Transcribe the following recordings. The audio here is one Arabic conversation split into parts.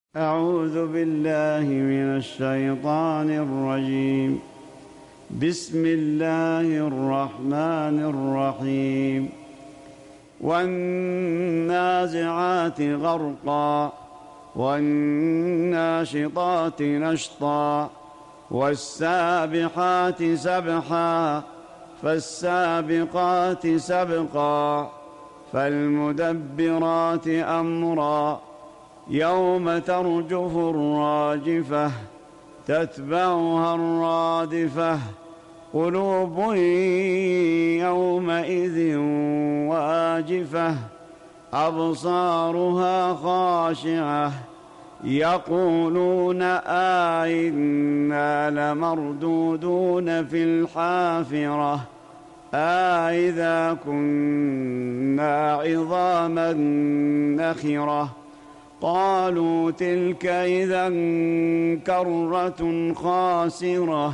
أعوذ بالله من الشيطان الرجيم. بسم الله الرحمن الرحيم. والنازعات غرقا والناشطات نشطا والسابحات سبحا فالسابقات سبقا فالمدبرات أمرا يوم ترجف الراجفة تتبعها الرادفة قلوب يومئذ واجفة أبصارها خاشعة يقولون أئنا لمردودون في الحافرة أئذا كنا عظاما نخرة قالوا تلك إذا كرة خاسرة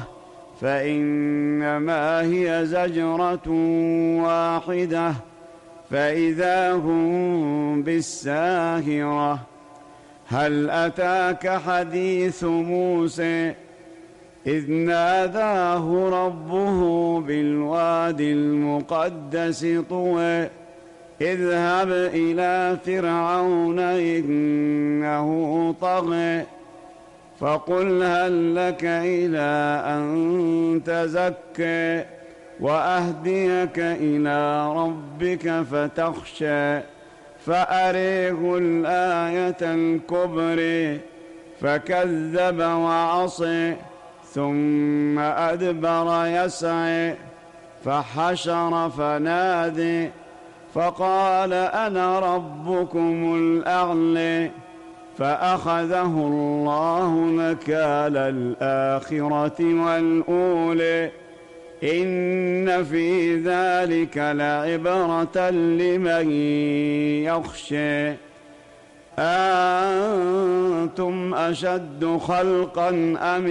فإنما هي زجرة واحدة فإذا هم بالساهرة. هل أتاك حديث موسى إذ ناداه ربه بالواد المقدس طوى اذهب إلى فرعون إنه طغى فقل هل لك إلى أن تزكى وأهديك إلى ربك فتخشى فأريه الآية الكبرى فكذب وعصى ثم أدبر يسعى فحشر فنادى فقال أنا ربكم الأعلى فأخذه الله نكال الآخرة والأولى إن في ذلك لعبرة لمن يخشى. أنتم أشد خلقا أم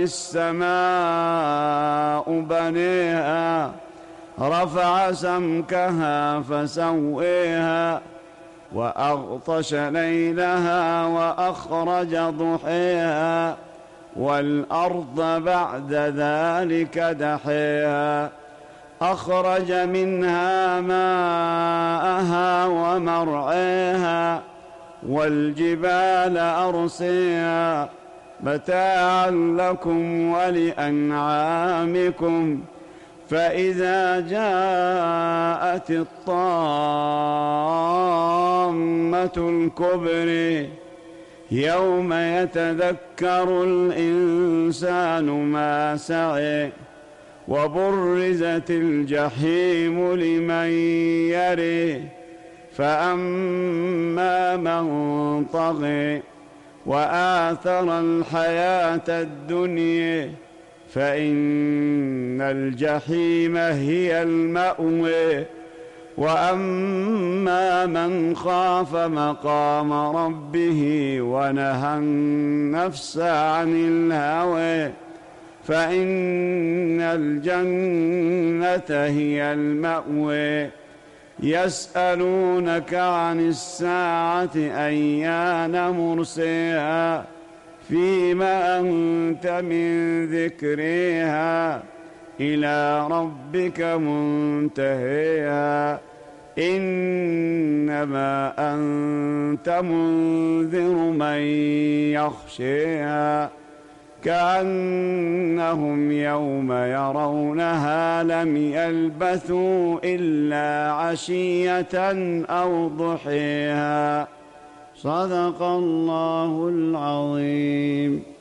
السماء بنيها رفع سمكها فسويها وأغطش ليلها وأخرج ضحيها والأرض بعد ذلك دحيها أخرج منها ماءها ومرعيها والجبال أرسيها متاعا لكم ولأنعامكم فإذا جاءت الطامة الكبرى يوم يتذكر الإنسان ما سعى وبرزت الجحيم لمن يرى فأما من طغى وآثر الحياة الدنيا فإن الجحيم هي المأوى وأما من خاف مقام ربه ونهى النفس عن الهوى فإن الجنة هي المأوى. يسألونك عن الساعة أيان مرساها فيما أنت من ذكرها إلى ربك منتهيها إنما أنت منذر من يخشيها كأنهم يوم يرونها لم يلبثوا إلا عشية أو ضحيها. صدق الله العظيم.